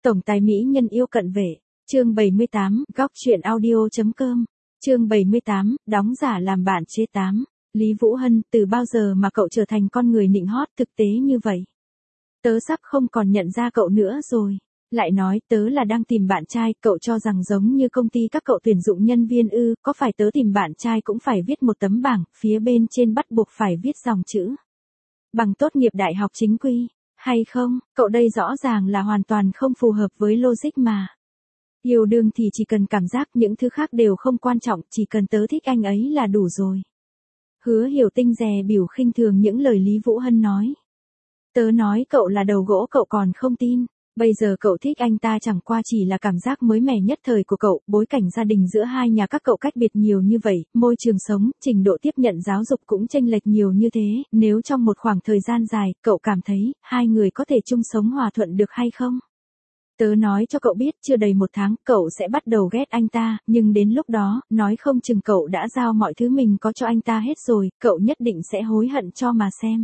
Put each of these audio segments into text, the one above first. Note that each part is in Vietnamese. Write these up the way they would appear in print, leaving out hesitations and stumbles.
Tổng tài mỹ nhân yêu cận vệ, chương 78, góc truyện audio.com, chương 78, đóng giả làm bạn chế 8. Lý Vũ Hân, từ bao giờ mà cậu trở thành con người nịnh hót thực tế như vậy? Tớ sắp không còn nhận ra cậu nữa rồi. Lại nói tớ là đang tìm bạn trai, cậu cho rằng giống như công ty các cậu tuyển dụng nhân viên ư? Có phải tớ tìm bạn trai cũng phải viết một tấm bảng, phía bên trên bắt buộc phải viết dòng chữ bằng tốt nghiệp đại học chính quy, hay không? Cậu đây rõ ràng là hoàn toàn không phù hợp với logic mà. Yêu đương thì chỉ cần cảm giác, những thứ khác đều không quan trọng, chỉ cần tớ thích anh ấy là đủ rồi. Hứa Hiểu Tinh dè bỉu khinh thường những lời Lý Vũ Hân nói. Tớ nói cậu là đầu gỗ cậu còn không tin. Bây giờ cậu thích anh ta chẳng qua chỉ là cảm giác mới mẻ nhất thời của cậu, bối cảnh gia đình giữa hai nhà các cậu cách biệt nhiều như vậy, môi trường sống, trình độ tiếp nhận giáo dục cũng chênh lệch nhiều như thế, nếu trong một khoảng thời gian dài, cậu cảm thấy, hai người có thể chung sống hòa thuận được hay không? Tớ nói cho cậu biết, chưa đầy một tháng, cậu sẽ bắt đầu ghét anh ta, nhưng đến lúc đó, nói không chừng cậu đã giao mọi thứ mình có cho anh ta hết rồi, cậu nhất định sẽ hối hận cho mà xem.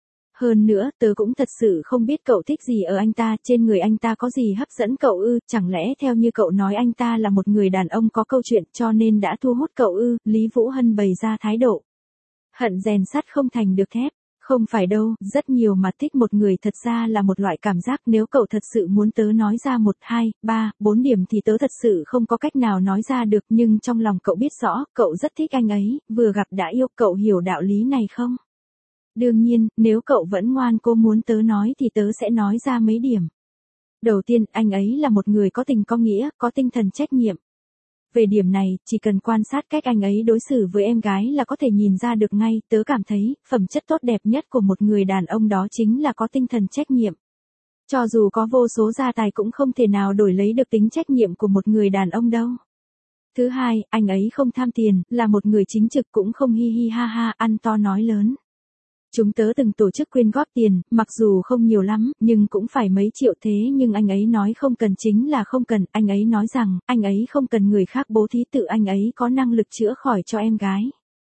Hơn nữa, tớ cũng thật sự không biết cậu thích gì ở anh ta, trên người anh ta có gì hấp dẫn cậu ư, chẳng lẽ theo như cậu nói anh ta là một người đàn ông có câu chuyện cho nên đã thu hút cậu ư? Lý Vũ Hân bày ra thái độ. Hận rèn sắt không thành được thép. Không phải đâu, rất nhiều mà thích một người thật ra là một loại cảm giác, nếu cậu thật sự muốn tớ nói ra 1, 2, 3, 4 điểm thì tớ thật sự không có cách nào nói ra được, nhưng trong lòng cậu biết rõ, cậu rất thích anh ấy, vừa gặp đã yêu, cậu hiểu đạo lý này không? Đương nhiên, nếu cậu vẫn ngoan cố muốn tớ nói thì tớ sẽ nói ra mấy điểm. Đầu tiên, anh ấy là một người có tình có nghĩa, có tinh thần trách nhiệm. Về điểm này, chỉ cần quan sát cách anh ấy đối xử với em gái là có thể nhìn ra được ngay, tớ cảm thấy, phẩm chất tốt đẹp nhất của một người đàn ông đó chính là có tinh thần trách nhiệm. Cho dù có vô số gia tài cũng không thể nào đổi lấy được tính trách nhiệm của một người đàn ông đâu. Thứ hai, anh ấy không tham tiền, là một người chính trực cũng không hi hi ha ha, ăn to nói lớn. Chúng tớ từng tổ chức quyên góp tiền, mặc dù không nhiều lắm, nhưng cũng phải mấy triệu thế nhưng anh ấy nói không cần chính là không cần, anh ấy nói rằng, anh ấy không cần người khác bố thí, tự anh ấy có năng lực chữa khỏi cho em gái.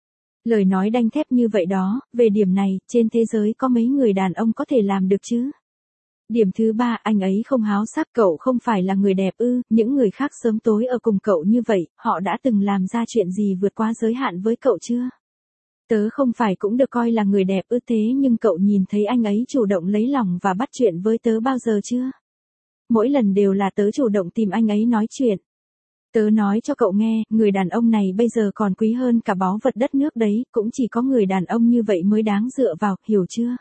Lời nói đanh thép như vậy đó, về điểm này, trên thế giới có mấy người đàn ông có thể làm được chứ? Điểm thứ ba, anh ấy không háo sắc, cậu không phải là người đẹp ư? Những người khác sớm tối ở cùng cậu như vậy, họ đã từng làm ra chuyện gì vượt quá giới hạn với cậu chưa? Tớ không phải cũng được coi là người đẹp ư, thế nhưng cậu nhìn thấy anh ấy chủ động lấy lòng và bắt chuyện với tớ bao giờ chưa? Mỗi lần đều là tớ chủ động tìm anh ấy nói chuyện. Tớ nói cho cậu nghe, người đàn ông này bây giờ còn quý hơn cả báu vật đất nước đấy, cũng chỉ có người đàn ông như vậy mới đáng dựa vào, hiểu chưa?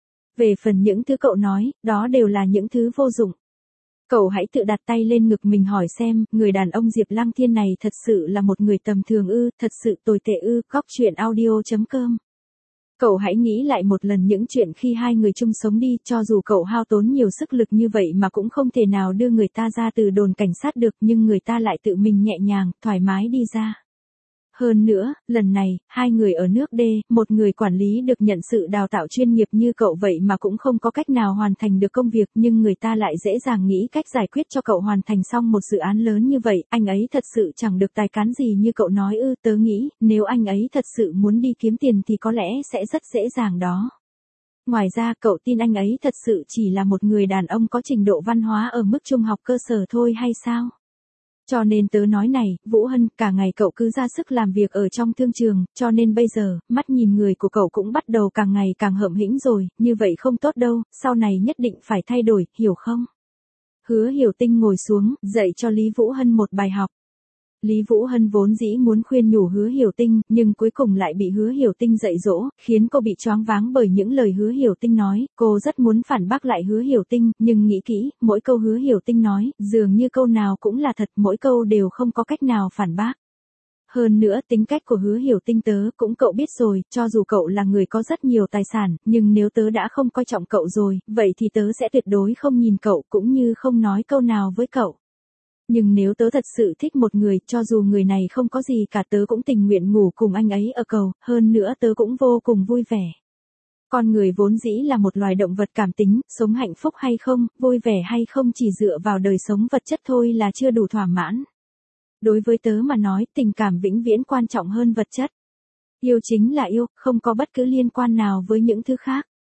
Về phần những thứ cậu nói, đó đều là những thứ vô dụng. Cậu hãy tự đặt tay lên ngực mình hỏi xem, người đàn ông Diệp Lăng Thiên này thật sự là một người tầm thường ư, thật sự tồi tệ ư? Góc truyện audio.com. Cậu hãy nghĩ lại một lần những chuyện khi hai người chung sống đi, cho dù cậu hao tốn nhiều sức lực như vậy mà cũng không thể nào đưa người ta ra từ đồn cảnh sát được, nhưng người ta lại tự mình nhẹ nhàng, thoải mái đi ra. Hơn nữa, lần này, hai người ở nước D, một người quản lý được nhận sự đào tạo chuyên nghiệp như cậu vậy mà cũng không có cách nào hoàn thành được công việc, nhưng người ta lại dễ dàng nghĩ cách giải quyết cho cậu hoàn thành xong một dự án lớn như vậy, anh ấy thật sự chẳng được tài cán gì như cậu nói ư? Tớ nghĩ, nếu anh ấy thật sự muốn đi kiếm tiền thì có lẽ sẽ rất dễ dàng đó. Ngoài ra, cậu tin anh ấy thật sự chỉ là một người đàn ông có trình độ văn hóa ở mức trung học cơ sở thôi hay sao? Cho nên tớ nói này, Vũ Hân, cả ngày cậu cứ ra sức làm việc ở trong thương trường, cho nên bây giờ, mắt nhìn người của cậu cũng bắt đầu càng ngày càng hậm hĩnh rồi, như vậy không tốt đâu, sau này nhất định phải thay đổi, hiểu không? Hứa Hiểu Tinh ngồi xuống, dạy cho Lý Vũ Hân một bài học. Lý Vũ Hân vốn dĩ muốn khuyên nhủ Hứa Hiểu Tinh, nhưng cuối cùng lại bị Hứa Hiểu Tinh dạy dỗ, khiến cô bị choáng váng bởi những lời Hứa Hiểu Tinh nói, cô rất muốn phản bác lại Hứa Hiểu Tinh, nhưng nghĩ kỹ, mỗi câu Hứa Hiểu Tinh nói, dường như câu nào cũng là thật, mỗi câu đều không có cách nào phản bác. Hơn nữa, tính cách của Hứa Hiểu Tinh tớ cũng cậu biết rồi, cho dù cậu là người có rất nhiều tài sản, nhưng nếu tớ đã không coi trọng cậu rồi, vậy thì tớ sẽ tuyệt đối không nhìn cậu cũng như không nói câu nào với cậu. Nhưng nếu tớ thật sự thích một người, cho dù người này không có gì cả tớ cũng tình nguyện ngủ cùng anh ấy ở cầu, hơn nữa tớ cũng vô cùng vui vẻ. Con người vốn dĩ là một loài động vật cảm tính, sống hạnh phúc hay không, vui vẻ hay không chỉ dựa vào đời sống vật chất thôi là chưa đủ thỏa mãn. Đối với tớ mà nói, tình cảm vĩnh viễn quan trọng hơn vật chất. Yêu chính là yêu, không có bất cứ liên quan nào với những thứ khác.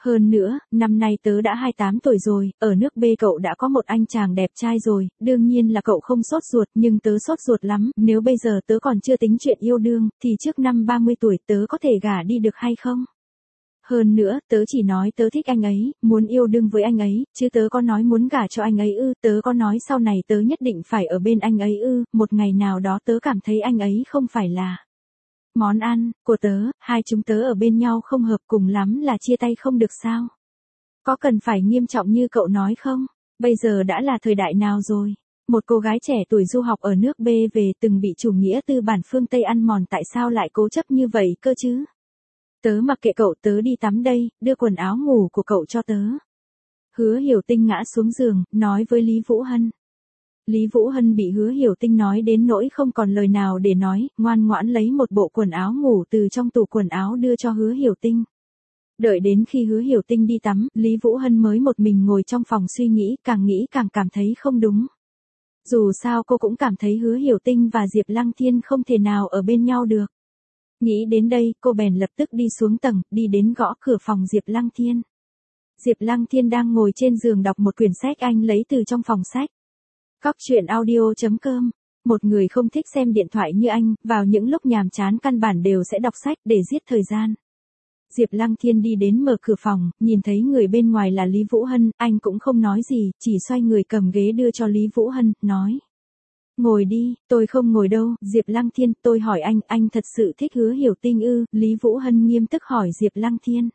Hơn nữa, năm nay tớ đã 28 tuổi rồi, ở nước B cậu đã có một anh chàng đẹp trai rồi, đương nhiên là cậu không sốt ruột, nhưng tớ sốt ruột lắm, nếu bây giờ tớ còn chưa tính chuyện yêu đương, thì trước năm 30 tuổi tớ có thể gả đi được hay không? Hơn nữa, tớ chỉ nói tớ thích anh ấy, muốn yêu đương với anh ấy, chứ tớ có nói muốn gả cho anh ấy ư, tớ có nói sau này tớ nhất định phải ở bên anh ấy ư, một ngày nào đó tớ cảm thấy anh ấy không phải là món ăn của tớ, hai chúng tớ ở bên nhau không hợp, cùng lắm là chia tay không được sao? Có cần phải nghiêm trọng như cậu nói không? Bây giờ đã là thời đại nào rồi? Một cô gái trẻ tuổi du học ở nước B về từng bị chủ nghĩa tư bản phương Tây ăn mòn, tại sao lại cố chấp như vậy cơ chứ? Tớ mặc kệ cậu, tớ đi tắm đây, đưa quần áo ngủ của cậu cho tớ. Hứa Hiểu Tinh ngã xuống giường, nói với Lý Vũ Hân. Lý Vũ Hân bị Hứa Hiểu Tinh nói đến nỗi không còn lời nào để nói, ngoan ngoãn lấy một bộ quần áo ngủ từ trong tủ quần áo đưa cho Hứa Hiểu Tinh. Đợi đến khi Hứa Hiểu Tinh đi tắm, Lý Vũ Hân mới một mình ngồi trong phòng suy nghĩ càng cảm thấy không đúng. Dù sao cô cũng cảm thấy Hứa Hiểu Tinh và Diệp Lăng Thiên không thể nào ở bên nhau được. Nghĩ đến đây, cô bèn lập tức đi xuống tầng, đi đến gõ cửa phòng Diệp Lăng Thiên. Diệp Lăng Thiên đang ngồi trên giường đọc một quyển sách anh lấy từ trong phòng sách. Góc truyện audio.com. Một người không thích xem điện thoại như anh, vào những lúc nhàm chán căn bản đều sẽ đọc sách để giết thời gian. Diệp Lăng Thiên đi đến mở cửa phòng, nhìn thấy người bên ngoài là Lý Vũ Hân, anh cũng không nói gì, chỉ xoay người cầm ghế đưa cho Lý Vũ Hân, nói. Ngồi đi, tôi không ngồi đâu, Diệp Lăng Thiên, tôi hỏi anh thật sự thích Hứa Hiểu Tinh ư? Lý Vũ Hân nghiêm túc hỏi Diệp Lăng Thiên.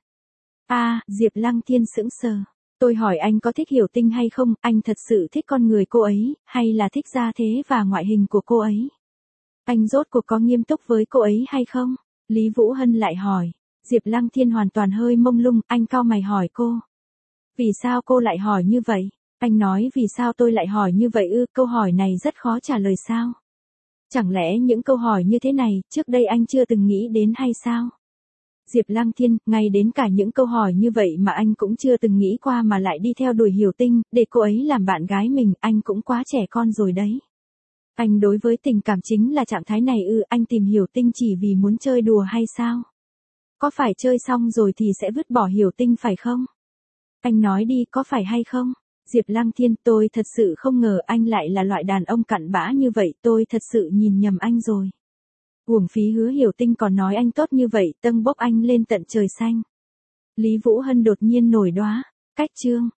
Diệp Lăng Thiên sững sờ. Tôi hỏi anh có thích Hiểu Tinh hay không, anh thật sự thích con người cô ấy, hay là thích gia thế và ngoại hình của cô ấy? Anh rốt cuộc có nghiêm túc với cô ấy hay không? Lý Vũ Hân lại hỏi. Diệp Lăng Thiên hoàn toàn hơi mông lung, anh cau mày hỏi cô. Vì sao cô lại hỏi như vậy? Anh nói vì sao tôi lại hỏi như vậy ư, câu hỏi này rất khó trả lời sao? Chẳng lẽ những câu hỏi như thế này, trước đây anh chưa từng nghĩ đến hay sao? Diệp Lăng Thiên, ngay đến cả những câu hỏi như vậy mà anh cũng chưa từng nghĩ qua mà lại đi theo đuổi Hiểu Tinh, để cô ấy làm bạn gái mình, anh cũng quá trẻ con rồi đấy. Anh đối với tình cảm chính là trạng thái này ư, anh tìm Hiểu Tinh chỉ vì muốn chơi đùa hay sao? Có phải chơi xong rồi thì sẽ vứt bỏ Hiểu Tinh phải không? Anh nói đi, có phải hay không? Diệp Lăng Thiên, tôi thật sự không ngờ anh lại là loại đàn ông cặn bã như vậy, tôi thật sự nhìn nhầm anh rồi. Uổng phí Hứa Hiểu Tinh còn nói anh tốt như vậy, tâng bốc anh lên tận trời xanh. Lý Vũ Hân đột nhiên nổi đoá. Cách chương.